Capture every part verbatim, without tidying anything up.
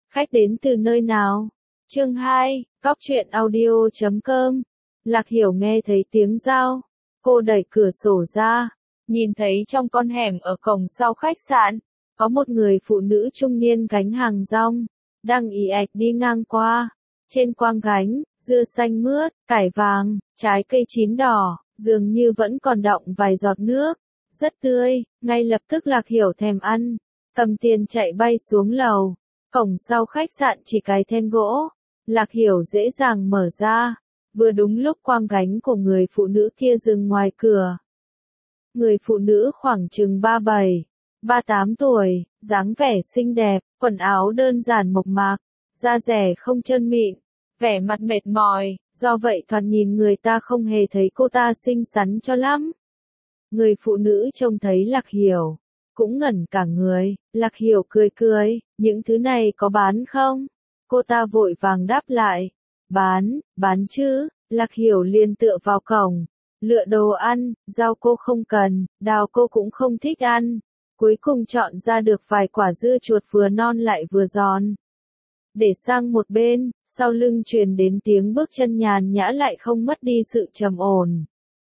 Khách đến từ nơi nào? Chương hai, Cóc truyện audio chấm com. Lạc Hiểu nghe thấy tiếng dao. Cô đẩy cửa sổ ra, nhìn thấy trong con hẻm ở cổng sau khách sạn, có một người phụ nữ trung niên gánh hàng rong, đang ì ạch đi ngang qua. Trên quang gánh, dưa xanh mướt, cải vàng, trái cây chín đỏ, dường như vẫn còn đọng vài giọt nước. Rất tươi, ngay lập tức Lạc Hiểu thèm ăn, cầm tiền chạy bay xuống lầu. Cổng sau khách sạn chỉ cái then gỗ, Lạc Hiểu dễ dàng mở ra, vừa đúng lúc quang gánh của người phụ nữ kia dừng ngoài cửa. Người phụ nữ khoảng chừng ba bảy, ba tám tuổi, dáng vẻ xinh đẹp, quần áo đơn giản mộc mạc, da dẻ không chân mịn, vẻ mặt mệt mỏi, do vậy thoạt nhìn người ta không hề thấy cô ta xinh xắn cho lắm. Người phụ nữ trông thấy Lạc Hiểu, cũng ngẩn cả người. Lạc Hiểu cười cười, những thứ này có bán không? Cô ta vội vàng đáp lại, bán, bán chứ. Lạc Hiểu liền tựa vào cổng, lựa đồ ăn, rau cô không cần, đào cô cũng không thích ăn. Cuối cùng chọn ra được vài quả dưa chuột vừa non lại vừa giòn. Để sang một bên, sau lưng truyền đến tiếng bước chân nhàn nhã lại không mất đi sự trầm ổn.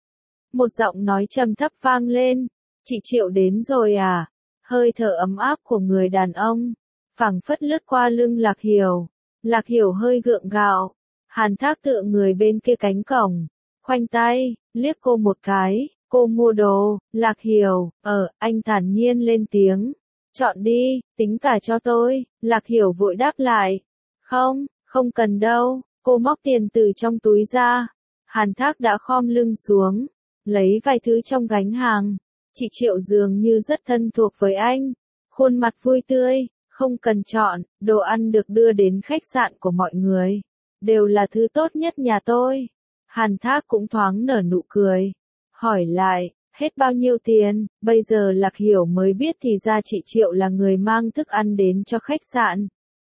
Một giọng nói trầm thấp vang lên, chị Triệu đến rồi à? Hơi thở ấm áp của người đàn ông, phảng phất lướt qua lưng Lạc Hiểu. Lạc Hiểu hơi gượng gạo, Hàn Thác tựa người bên kia cánh cổng, khoanh tay, liếc cô một cái, cô mua đồ. Lạc Hiểu, ờ, anh thản nhiên lên tiếng, chọn đi, tính cả cho tôi. Lạc Hiểu vội đáp lại, không, không cần đâu. Cô móc tiền từ trong túi ra. Hàn Thác đã khom lưng xuống, lấy vài thứ trong gánh hàng. Chị Triệu dường như rất thân thuộc với anh, khuôn mặt vui tươi, không cần chọn, đồ ăn được đưa đến khách sạn của mọi người, đều là thứ tốt nhất nhà tôi. Hàn Thác cũng thoáng nở nụ cười, hỏi lại, hết bao nhiêu tiền? Bây giờ Lạc Hiểu mới biết thì ra chị Triệu là người mang thức ăn đến cho khách sạn.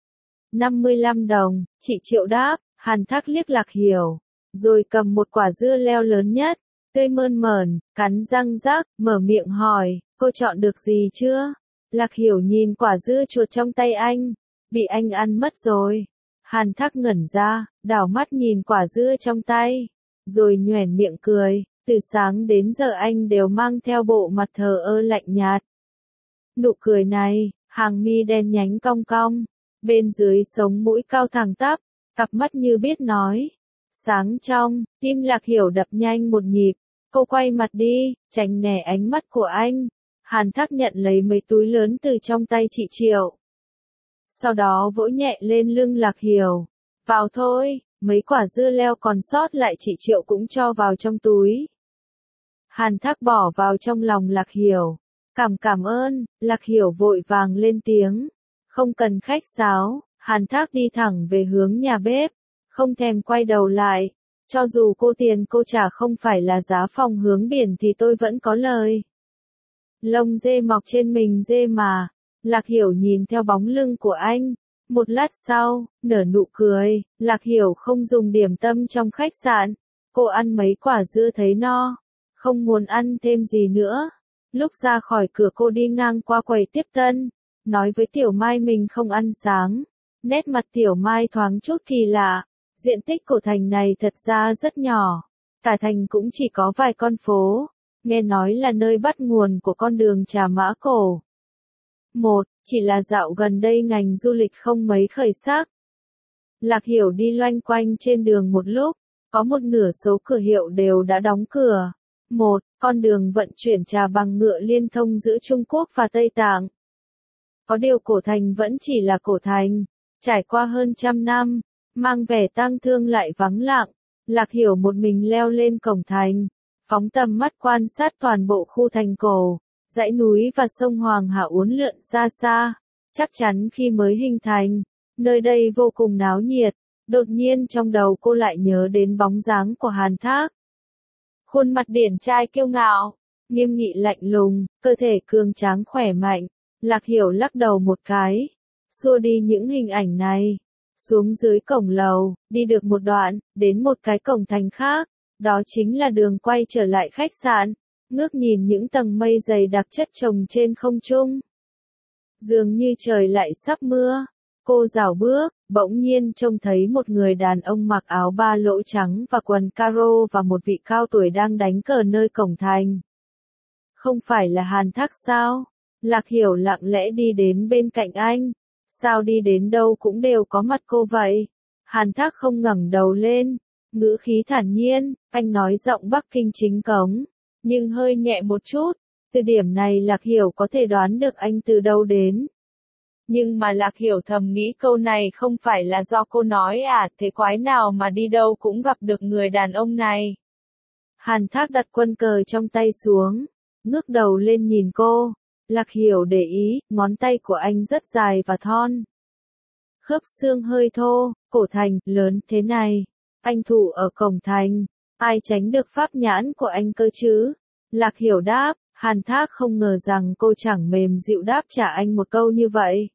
năm mươi lăm đồng, chị Triệu đáp. Hàn Thác liếc Lạc Hiểu, rồi cầm một quả dưa leo lớn nhất, tươi mơn mởn, cắn răng rắc, mở miệng hỏi, cô chọn được gì chưa? Lạc Hiểu nhìn quả dưa chuột trong tay anh, bị anh ăn mất rồi. Hàn Thác ngẩn ra, đảo mắt nhìn quả dưa trong tay, rồi nhoẻn miệng cười, từ sáng đến giờ anh đều mang theo bộ mặt thờ ơ lạnh nhạt. Nụ cười này, hàng mi đen nhánh cong cong, bên dưới sống mũi cao thẳng tắp, cặp mắt như biết nói, sáng trong. Tim Lạc Hiểu đập nhanh một nhịp. Cô quay mặt đi, tránh né ánh mắt của anh. Hàn Thác nhận lấy mấy túi lớn từ trong tay chị Triệu. Sau đó vỗ nhẹ lên lưng Lạc Hiểu. Vào thôi, mấy quả dưa leo còn sót lại chị Triệu cũng cho vào trong túi. Hàn Thác bỏ vào trong lòng Lạc Hiểu. Cảm cảm ơn. Lạc Hiểu vội vàng lên tiếng. Không cần khách sáo. Hàn Thác đi thẳng về hướng nhà bếp, không thèm quay đầu lại. Cho dù cô tiền cô trả không phải là giá phòng hướng biển thì tôi vẫn có lời. Lông dê mọc trên mình dê mà. Lạc Hiểu nhìn theo bóng lưng của anh. Một lát sau, nở nụ cười. Lạc Hiểu không dùng điểm tâm trong khách sạn. Cô ăn mấy quả dưa thấy no, không muốn ăn thêm gì nữa. Lúc ra khỏi cửa cô đi ngang qua quầy tiếp tân, nói với Tiểu Mai mình không ăn sáng. Nét mặt Tiểu Mai thoáng chút kỳ lạ. Diện tích của thành này thật ra rất nhỏ, cả thành cũng chỉ có vài con phố, nghe nói là nơi bắt nguồn của con đường Trà Mã cổ. Một, chỉ là dạo gần đây ngành du lịch không mấy khởi sắc. Lạc Hiểu đi loanh quanh trên đường một lúc, có một nửa số cửa hiệu đều đã đóng cửa. Một, con đường vận chuyển trà bằng ngựa liên thông giữa Trung Quốc và Tây Tạng. Có điều cổ thành vẫn chỉ là cổ thành, trải qua hơn trăm năm, mang vẻ tang thương lại vắng lặng. Lạc Hiểu một mình leo lên cổng thành, phóng tầm mắt quan sát toàn bộ khu thành cổ, dãy núi và sông Hoàng Hà uốn lượn xa xa. Chắc chắn khi mới hình thành, nơi đây vô cùng náo nhiệt. Đột nhiên trong đầu cô lại nhớ đến bóng dáng của Hàn Thác. Khuôn mặt điển trai kiêu ngạo, nghiêm nghị lạnh lùng, cơ thể cường tráng khỏe mạnh. Lạc Hiểu lắc đầu một cái, xua đi những hình ảnh này. Xuống dưới cổng lầu, đi được một đoạn, đến một cái cổng thành khác, đó chính là đường quay trở lại khách sạn. Ngước nhìn những tầng mây dày đặc chất chồng trên không trung, dường như trời lại sắp mưa. Cô rảo bước, bỗng nhiên trông thấy một người đàn ông mặc áo ba lỗ trắng và quần caro và một vị cao tuổi đang đánh cờ nơi cổng thành. Không phải là Hàn Thác sao? Lạc Hiểu lặng lẽ đi đến bên cạnh anh. Sao đi đến đâu cũng đều có mặt cô vậy? Hàn Thác không ngẩng đầu lên, ngữ khí thản nhiên, anh nói giọng Bắc Kinh chính cống, nhưng hơi nhẹ một chút. Từ điểm này Lạc Hiểu có thể đoán được anh từ đâu đến. Nhưng mà Lạc Hiểu thầm nghĩ câu này không phải là do cô nói à, thế quái nào mà đi đâu cũng gặp được người đàn ông này. Hàn Thác đặt quân cờ trong tay xuống, ngước đầu lên nhìn cô. Lạc Hiểu để ý, ngón tay của anh rất dài và thon. Khớp xương hơi thô, cổ thành, lớn thế này. Anh thủ ở cổng thành, ai tránh được pháp nhãn của anh cơ chứ? Lạc Hiểu đáp, Hàn Thác không ngờ rằng cô chẳng mềm dịu đáp trả anh một câu như vậy.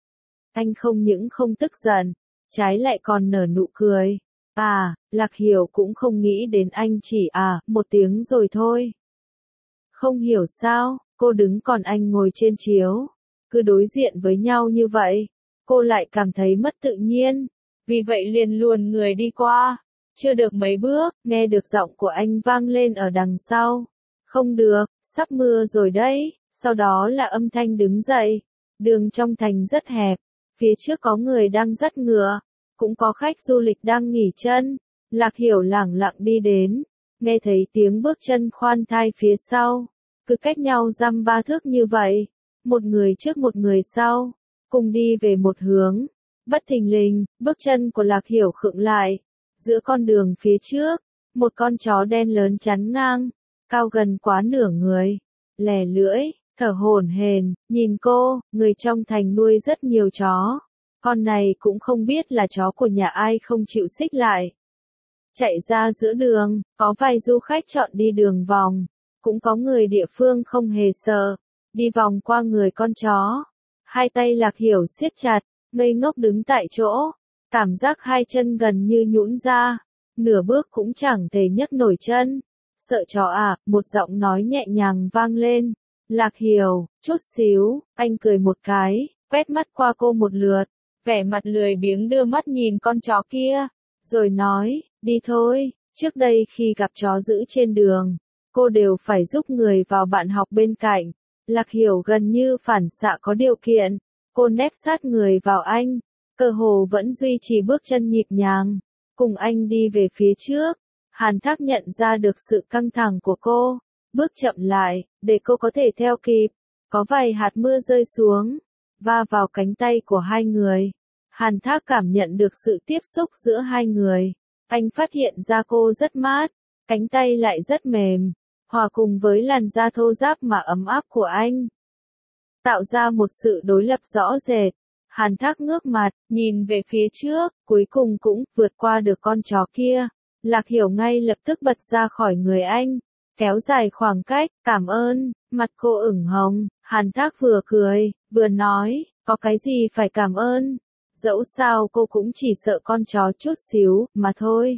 Anh không những không tức giận, trái lại còn nở nụ cười. À, Lạc Hiểu cũng không nghĩ đến anh chỉ à, một tiếng rồi thôi. Không hiểu sao, cô đứng còn anh ngồi trên chiếu. Cứ đối diện với nhau như vậy, cô lại cảm thấy mất tự nhiên. Vì vậy liền luồn người đi qua. Chưa được mấy bước, nghe được giọng của anh vang lên ở đằng sau. Không được, sắp mưa rồi đấy. Sau đó là âm thanh đứng dậy. Đường trong thành rất hẹp. Phía trước có người đang dắt ngựa. Cũng có khách du lịch đang nghỉ chân. Lạc Hiểu lẳng lặng đi đến. Nghe thấy tiếng bước chân khoan thai phía sau. Cứ cách nhau dăm ba thước như vậy. Một người trước một người sau. Cùng đi về một hướng. Bất thình lình, bước chân của Lạc Hiểu khựng lại. Giữa con đường phía trước, một con chó đen lớn chắn ngang, cao gần quá nửa người, lè lưỡi, thở hổn hển, nhìn cô, người trong thành nuôi rất nhiều chó. Con này cũng không biết là chó của nhà ai không chịu xích lại. Chạy ra giữa đường, có vài du khách chọn đi đường vòng, cũng có người địa phương không hề sợ, đi vòng qua người con chó. Hai tay Lạc Hiểu siết chặt, ngây ngốc đứng tại chỗ. Cảm giác hai chân gần như nhũn ra, nửa bước cũng chẳng thể nhấc nổi chân. Sợ chó à, một giọng nói nhẹ nhàng vang lên. Lạc Hiểu, chút xíu, anh cười một cái, quét mắt qua cô một lượt, vẻ mặt lười biếng đưa mắt nhìn con chó kia, rồi nói, đi thôi. Trước đây khi gặp chó dữ trên đường, cô đều phải giúp người vào bạn học bên cạnh. Lạc Hiểu gần như phản xạ có điều kiện, cô nép sát người vào anh. Cơ hồ vẫn duy trì bước chân nhịp nhàng, cùng anh đi về phía trước. Hàn Thác nhận ra được sự căng thẳng của cô, bước chậm lại, để cô có thể theo kịp. Có vài hạt mưa rơi xuống, va vào cánh tay của hai người. Hàn Thác cảm nhận được sự tiếp xúc giữa hai người. Anh phát hiện ra cô rất mát, cánh tay lại rất mềm, hòa cùng với làn da thô ráp mà ấm áp của anh. Tạo ra một sự đối lập rõ rệt. Hàn Thác ngước mặt, nhìn về phía trước, cuối cùng cũng vượt qua được con chó kia. Lạc Hiểu ngay lập tức bật ra khỏi người anh, kéo dài khoảng cách, cảm ơn. Mặt cô ửng hồng, Hàn Thác vừa cười, vừa nói, có cái gì phải cảm ơn. Dẫu sao cô cũng chỉ sợ con chó chút xíu, mà thôi.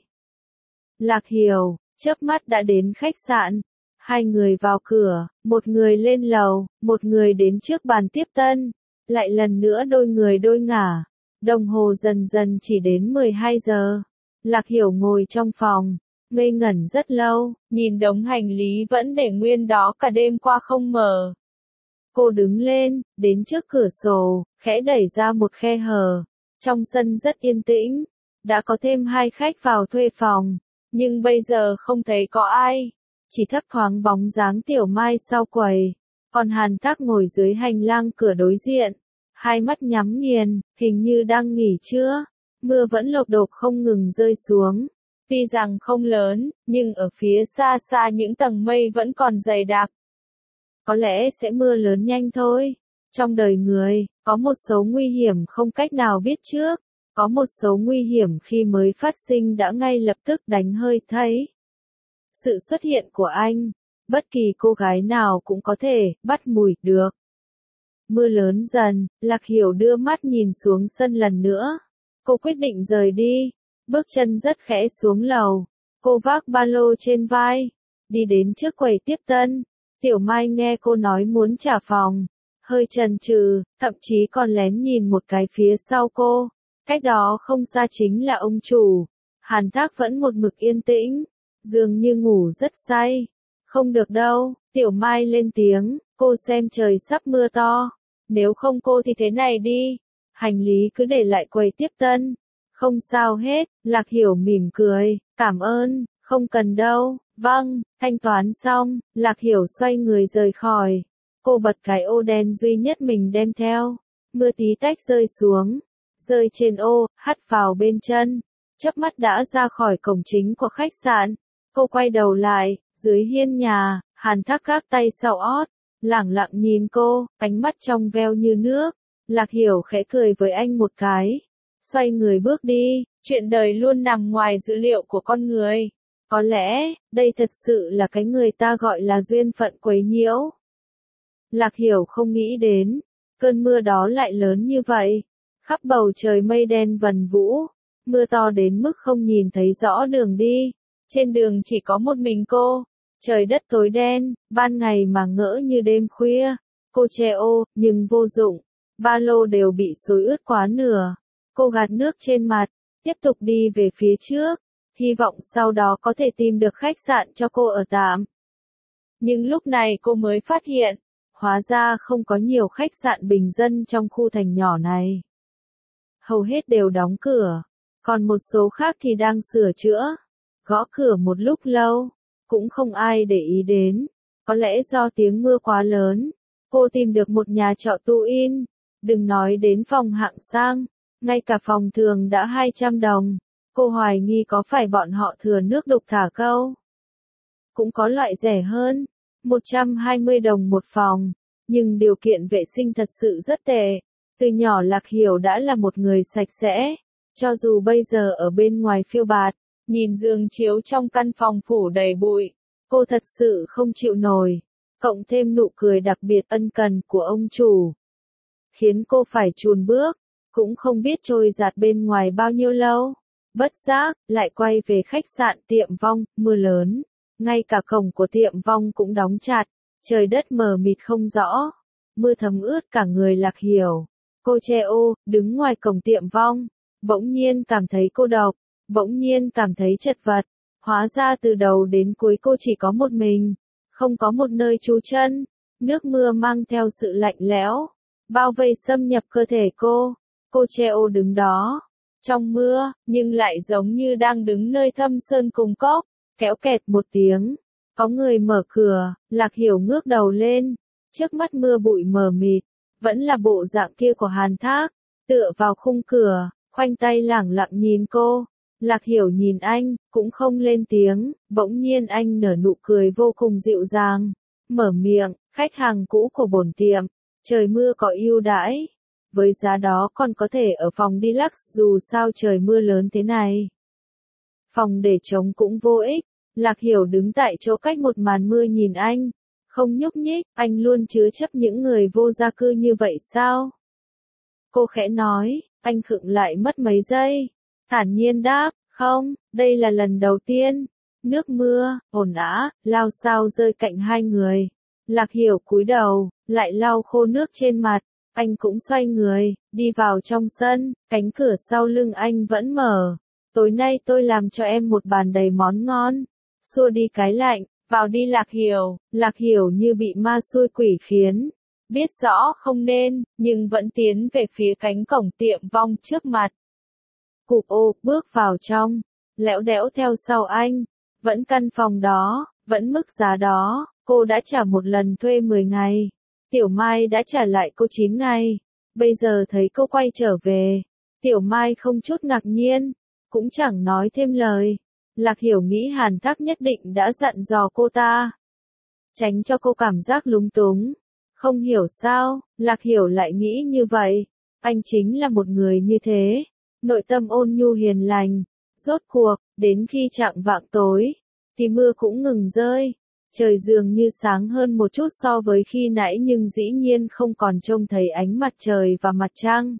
Lạc Hiểu, chớp mắt đã đến khách sạn. Hai người vào cửa, một người lên lầu, một người đến trước bàn tiếp tân. Lại lần nữa đôi người đôi ngả. Đồng hồ dần dần chỉ đến mười hai giờ. Lạc Hiểu ngồi trong phòng, ngây ngẩn rất lâu, nhìn đống hành lý vẫn để nguyên đó cả đêm qua không mở. Cô đứng lên, đến trước cửa sổ, khẽ đẩy ra một khe hở. Trong sân rất yên tĩnh, đã có thêm hai khách vào thuê phòng, nhưng bây giờ không thấy có ai. Chỉ thấp thoáng bóng dáng Tiểu Mai sau quầy. Còn Hàn Thác ngồi dưới hành lang cửa đối diện, hai mắt nhắm nghiền, hình như đang nghỉ trưa. Mưa vẫn lộp độp không ngừng rơi xuống. Tuy rằng không lớn, nhưng ở phía xa xa những tầng mây vẫn còn dày đặc. Có lẽ sẽ mưa lớn nhanh thôi. Trong đời người, có một số nguy hiểm không cách nào biết trước. Có một số nguy hiểm khi mới phát sinh đã ngay lập tức đánh hơi thấy. Sự xuất hiện của anh, bất kỳ cô gái nào cũng có thể bắt mùi được. Mưa lớn dần, Lạc Hiểu đưa mắt nhìn xuống sân lần nữa. Cô quyết định rời đi, bước chân rất khẽ xuống lầu. Cô vác ba lô trên vai, đi đến trước quầy tiếp tân. Tiểu Mai nghe cô nói muốn trả phòng, hơi chần chừ, thậm chí còn lén nhìn một cái phía sau cô. Cách đó không xa chính là ông chủ. Hàn Thác vẫn một mực yên tĩnh, dường như ngủ rất say. Không được đâu, Tiểu Mai lên tiếng, cô xem trời sắp mưa to. Nếu không cô thì thế này đi, hành lý cứ để lại quầy tiếp tân. Không sao hết, Lạc Hiểu mỉm cười, cảm ơn, không cần đâu, vâng, thanh toán xong, Lạc Hiểu xoay người rời khỏi. Cô bật cái ô đen duy nhất mình đem theo, mưa tí tách rơi xuống, rơi trên ô, hắt vào bên chân, chớp mắt đã ra khỏi cổng chính của khách sạn. Cô quay đầu lại, dưới hiên nhà, Hàn Thác gác tay sau ót, lẳng lặng nhìn cô, ánh mắt trong veo như nước. Lạc Hiểu khẽ cười với anh một cái, xoay người bước đi. Chuyện đời luôn nằm ngoài dữ liệu của con người. Có lẽ, đây thật sự là cái người ta gọi là duyên phận quấy nhiễu. Lạc Hiểu không nghĩ đến, cơn mưa đó lại lớn như vậy. Khắp bầu trời mây đen vần vũ, mưa to đến mức không nhìn thấy rõ đường đi. Trên đường chỉ có một mình cô, trời đất tối đen, ban ngày mà ngỡ như đêm khuya. Cô che ô, nhưng vô dụng, ba lô đều bị xối ướt quá nửa. Cô gạt nước trên mặt, tiếp tục đi về phía trước, hy vọng sau đó có thể tìm được khách sạn cho cô ở tạm. Nhưng lúc này cô mới phát hiện, hóa ra không có nhiều khách sạn bình dân trong khu thành nhỏ này. Hầu hết đều đóng cửa, còn một số khác thì đang sửa chữa. Gõ cửa một lúc lâu, cũng không ai để ý đến. Có lẽ do tiếng mưa quá lớn, cô tìm được một nhà trọ tu-in, đừng nói đến phòng hạng sang, ngay cả phòng thường đã hai trăm đồng. Cô hoài nghi có phải bọn họ thừa nước đục thả câu. Cũng có loại rẻ hơn, một trăm hai mươi đồng một phòng, nhưng điều kiện vệ sinh thật sự rất tệ. Từ nhỏ Lạc Hiểu đã là một người sạch sẽ, cho dù bây giờ ở bên ngoài phiêu bạt, nhìn giường chiếu trong căn phòng phủ đầy bụi, cô thật sự không chịu nổi. Cộng thêm nụ cười đặc biệt ân cần của ông chủ, khiến cô phải chùn bước, cũng không biết trôi giạt bên ngoài bao nhiêu lâu. Bất giác, lại quay về khách sạn Tiệm Vong. Mưa lớn, ngay cả cổng của Tiệm Vong cũng đóng chặt, trời đất mờ mịt không rõ, mưa thấm ướt cả người Lạc Hiểu. Cô che ô, đứng ngoài cổng Tiệm Vong, bỗng nhiên cảm thấy cô độc, bỗng nhiên cảm thấy chật vật. Hóa ra từ đầu đến cuối cô chỉ có một mình, không có một nơi trú chân. Nước mưa mang theo sự lạnh lẽo, bao vây xâm nhập cơ thể cô. Cô che ô đứng đó, trong mưa, nhưng lại giống như đang đứng nơi thâm sơn cùng cốc. Kéo kẹt một tiếng, có người mở cửa. Lạc Hiểu ngước đầu lên, trước mắt mưa bụi mờ mịt, vẫn là bộ dạng kia của Hàn Thác, tựa vào khung cửa, khoanh tay lẳng lặng nhìn cô. Lạc Hiểu nhìn anh, cũng không lên tiếng. Bỗng nhiên anh nở nụ cười vô cùng dịu dàng, mở miệng, khách hàng cũ của bổn tiệm, trời mưa có ưu đãi, với giá đó còn có thể ở phòng deluxe dù sao trời mưa lớn thế này. Phòng để trống cũng vô ích. Lạc Hiểu đứng tại chỗ cách một màn mưa nhìn anh, không nhúc nhích. Anh luôn chứa chấp những người vô gia cư như vậy sao? Cô khẽ nói. Anh khựng lại mất mấy giây, thản nhiên đáp, không, đây là lần đầu tiên. Nước mưa, ồn ào, lao xao rơi cạnh hai người. Lạc Hiểu cúi đầu, lại lau khô nước trên mặt. Anh cũng xoay người, đi vào trong sân, cánh cửa sau lưng anh vẫn mở. Tối nay tôi làm cho em một bàn đầy món ngon, xua đi cái lạnh, vào đi Lạc Hiểu. Lạc Hiểu như bị ma xui quỷ khiến, biết rõ không nên, nhưng vẫn tiến về phía cánh cổng Tiệm Vong trước mặt. Cụp ô, bước vào trong, lẽo đẽo theo sau anh, vẫn căn phòng đó, vẫn mức giá đó. Cô đã trả một lần thuê mười ngày, Tiểu Mai đã trả lại cô chín ngày, bây giờ thấy cô quay trở về, Tiểu Mai không chút ngạc nhiên, cũng chẳng nói thêm lời. Lạc Hiểu nghĩ Hàn Thác nhất định đã dặn dò cô ta, tránh cho cô cảm giác lúng túng. Không hiểu sao, Lạc Hiểu lại nghĩ như vậy, anh chính là một người như thế, nội tâm ôn nhu hiền lành. Rốt cuộc, đến khi chạng vạng tối, thì mưa cũng ngừng rơi. Trời dường như sáng hơn một chút so với khi nãy nhưng dĩ nhiên không còn trông thấy ánh mặt trời và mặt trăng.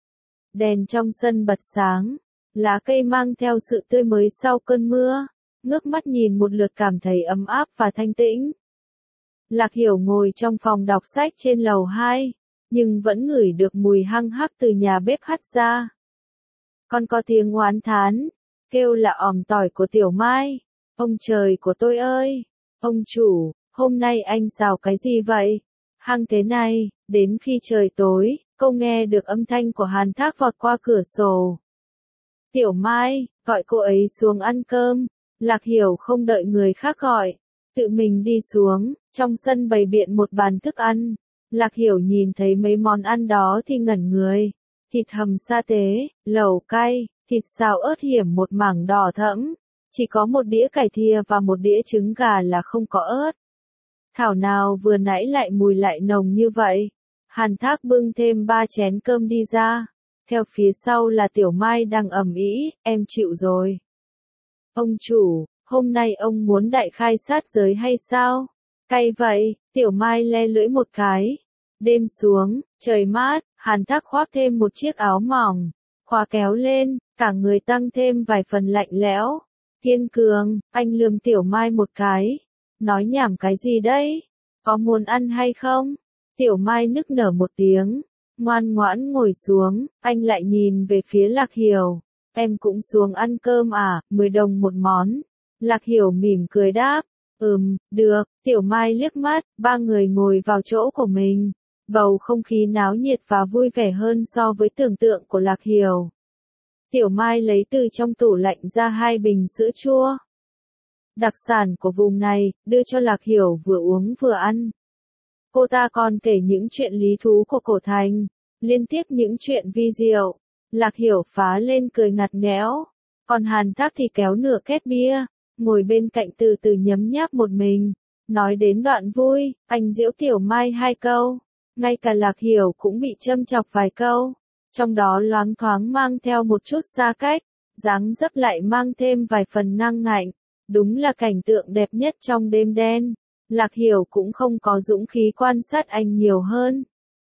Đèn trong sân bật sáng, lá cây mang theo sự tươi mới sau cơn mưa, ngước mắt nhìn một lượt cảm thấy ấm áp và thanh tĩnh. Lạc Hiểu ngồi trong phòng đọc sách trên lầu hai, nhưng vẫn ngửi được mùi hăng hắc từ nhà bếp hắt ra. Còn có tiếng oán thán, kêu là òm tỏi của Tiểu Mai. Ông trời của tôi ơi! Ông chủ, hôm nay anh xào cái gì vậy? Hăng thế này, đến khi trời tối, cô nghe được âm thanh của Hàn Thác vọt qua cửa sổ. Tiểu Mai, gọi cô ấy xuống ăn cơm. Lạc Hiểu không đợi người khác gọi, tự mình đi xuống, trong sân bày biện một bàn thức ăn. Lạc Hiểu nhìn thấy mấy món ăn đó thì ngẩn người. Thịt hầm sa tế, lẩu cay, thịt xào ớt hiểm một mảng đỏ thẫm. Chỉ có một đĩa cải thìa và một đĩa trứng gà là không có ớt. Thảo nào vừa nãy lại mùi lại nồng như vậy. Hàn Thác bưng thêm ba chén cơm đi ra. Theo phía sau là Tiểu Mai đang ầm ĩ, em chịu rồi. Ông chủ, hôm nay ông muốn đại khai sát giới hay sao? Cay vậy, Tiểu Mai le lưỡi một cái. Đêm xuống, trời mát, Hàn Thác khoác thêm một chiếc áo mỏng. Khóa kéo lên, cả người tăng thêm vài phần lạnh lẽo. Kiên cường, anh lườm Tiểu Mai một cái. Nói nhảm cái gì đấy? Có muốn ăn hay không? Tiểu Mai nức nở một tiếng. Ngoan ngoãn ngồi xuống, anh lại nhìn về phía Lạc Hiểu. Em cũng xuống ăn cơm à, mười đồng một món. Lạc Hiểu mỉm cười đáp. Ừm, được, Tiểu Mai liếc mắt, ba người ngồi vào chỗ của mình. Bầu không khí náo nhiệt và vui vẻ hơn so với tưởng tượng của Lạc Hiểu. Tiểu Mai lấy từ trong tủ lạnh ra hai bình sữa chua. Đặc sản của vùng này, đưa cho Lạc Hiểu vừa uống vừa ăn. Cô ta còn kể những chuyện lý thú của cổ thành, liên tiếp những chuyện vi diệu. Lạc Hiểu phá lên cười ngặt nghẽo, còn Hàn Thác thì kéo nửa két bia, ngồi bên cạnh từ từ nhấm nháp một mình. Nói đến đoạn vui, anh giễu Tiểu Mai hai câu, ngay cả Lạc Hiểu cũng bị châm chọc vài câu, trong đó loáng thoáng mang theo một chút xa cách, dáng dấp lại mang thêm vài phần ngang ngạnh. Đúng là cảnh tượng đẹp nhất trong đêm đen. Lạc Hiểu cũng không có dũng khí quan sát anh nhiều hơn.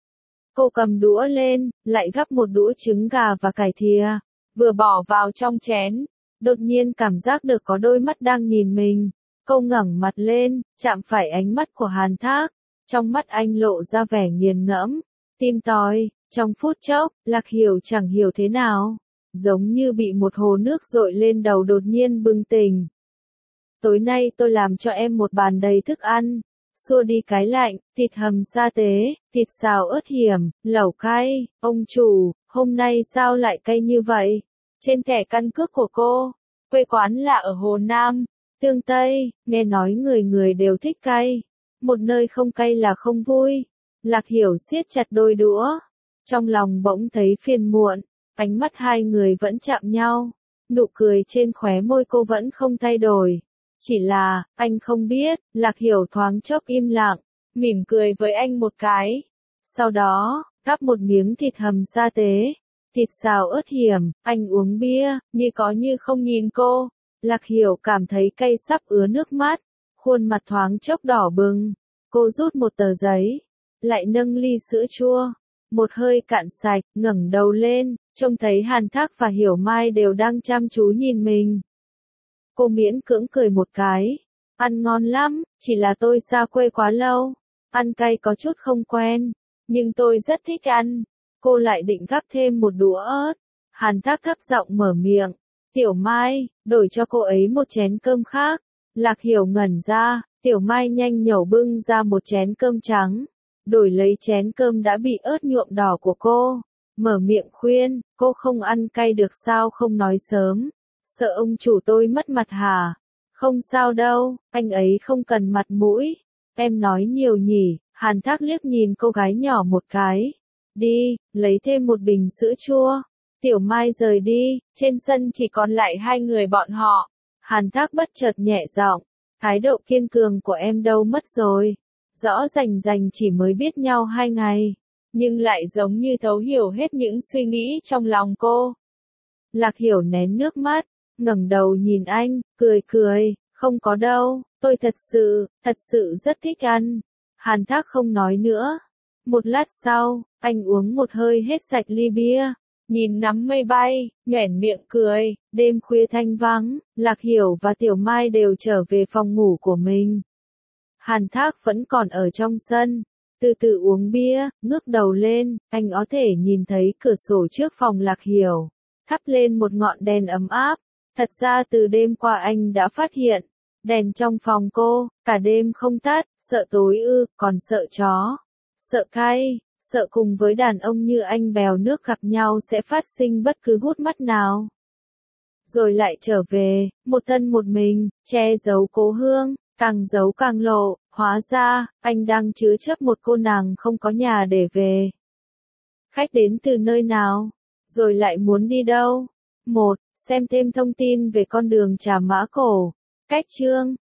Cô cầm đũa lên, lại gắp một đũa trứng gà và cải thìa, vừa bỏ vào trong chén. Đột nhiên cảm giác được có đôi mắt đang nhìn mình. Cô ngẩng mặt lên, chạm phải ánh mắt của Hàn Thác. Trong mắt anh lộ ra vẻ nghiền ngẫm, tim tòi. Trong phút chốc, Lạc Hiểu chẳng hiểu thế nào, giống như bị một hồ nước dội lên đầu đột nhiên bừng tỉnh. Tối nay tôi làm cho em một bàn đầy thức ăn, xua đi cái lạnh, thịt hầm sa tế, thịt xào ớt hiểm, lẩu cay. Ông chủ, hôm nay sao lại cay như vậy? Trên thẻ căn cước của cô, quê quán là ở Hồ Nam, Tương Tây, nghe nói người người đều thích cay. Một nơi không cay là không vui. Lạc Hiểu siết chặt đôi đũa, trong lòng bỗng thấy phiền muộn, ánh mắt hai người vẫn chạm nhau. Nụ cười trên khóe môi cô vẫn không thay đổi. Chỉ là, anh không biết. Lạc Hiểu thoáng chốc im lặng, mỉm cười với anh một cái. Sau đó, gắp một miếng thịt hầm sa tế, thịt xào ớt hiểm, anh uống bia, như có như không nhìn cô. Lạc Hiểu cảm thấy cay sắp ứa nước mắt, khuôn mặt thoáng chốc đỏ bừng. Cô rút một tờ giấy, lại nâng ly sữa chua, một hơi cạn sạch, ngẩng đầu lên, trông thấy Hàn Thác và Hiểu Mai đều đang chăm chú nhìn mình. Cô miễn cưỡng cười một cái. Ăn ngon lắm, chỉ là tôi xa quê quá lâu. Ăn cay có chút không quen. Nhưng tôi rất thích ăn. Cô lại định gắp thêm một đũa ớt. Hàn Thác thấp giọng mở miệng. Tiểu Mai, đổi cho cô ấy một chén cơm khác. Lạc Hiểu ngẩn ra. Tiểu Mai nhanh nhẩu bưng ra một chén cơm trắng. Đổi lấy chén cơm đã bị ớt nhuộm đỏ của cô. Mở miệng khuyên, cô không ăn cay được sao không nói sớm. Sợ ông chủ tôi mất mặt hả? Không sao đâu, anh ấy không cần mặt mũi. Em nói nhiều nhỉ. Hàn Thác liếc nhìn cô gái nhỏ một cái. Đi, lấy thêm một bình sữa chua. Tiểu Mai rời đi, trên sân chỉ còn lại hai người bọn họ. Hàn Thác bất chợt nhẹ giọng, thái độ kiên cường của em đâu mất rồi. Rõ rành rành chỉ mới biết nhau hai ngày, nhưng lại giống như thấu hiểu hết những suy nghĩ trong lòng cô. Lạc Hiểu nén nước mắt, ngẩng đầu nhìn anh, cười cười, không có đâu, tôi thật sự, thật sự rất thích ăn. Hàn Thác không nói nữa. Một lát sau, anh uống một hơi hết sạch ly bia, nhìn ngắm mây bay, nhoẻn miệng cười. Đêm khuya thanh vắng, Lạc Hiểu và Tiểu Mai đều trở về phòng ngủ của mình. Hàn Thác vẫn còn ở trong sân, từ từ uống bia, ngước đầu lên, anh có thể nhìn thấy cửa sổ trước phòng Lạc Hiểu, thắp lên một ngọn đèn ấm áp. Thật ra từ đêm qua anh đã phát hiện, đèn trong phòng cô, cả đêm không tắt, sợ tối ư, còn sợ chó, sợ cay, sợ cùng với đàn ông như anh bèo nước gặp nhau sẽ phát sinh bất cứ gút mắt nào. Rồi lại trở về, một thân một mình, che giấu cố hương, càng giấu càng lộ, hóa ra, anh đang chứa chấp một cô nàng không có nhà để về. Khách đến từ nơi nào? Rồi lại muốn đi đâu? một. Xem thêm thông tin về con đường Trà Mã Cổ. Cách chương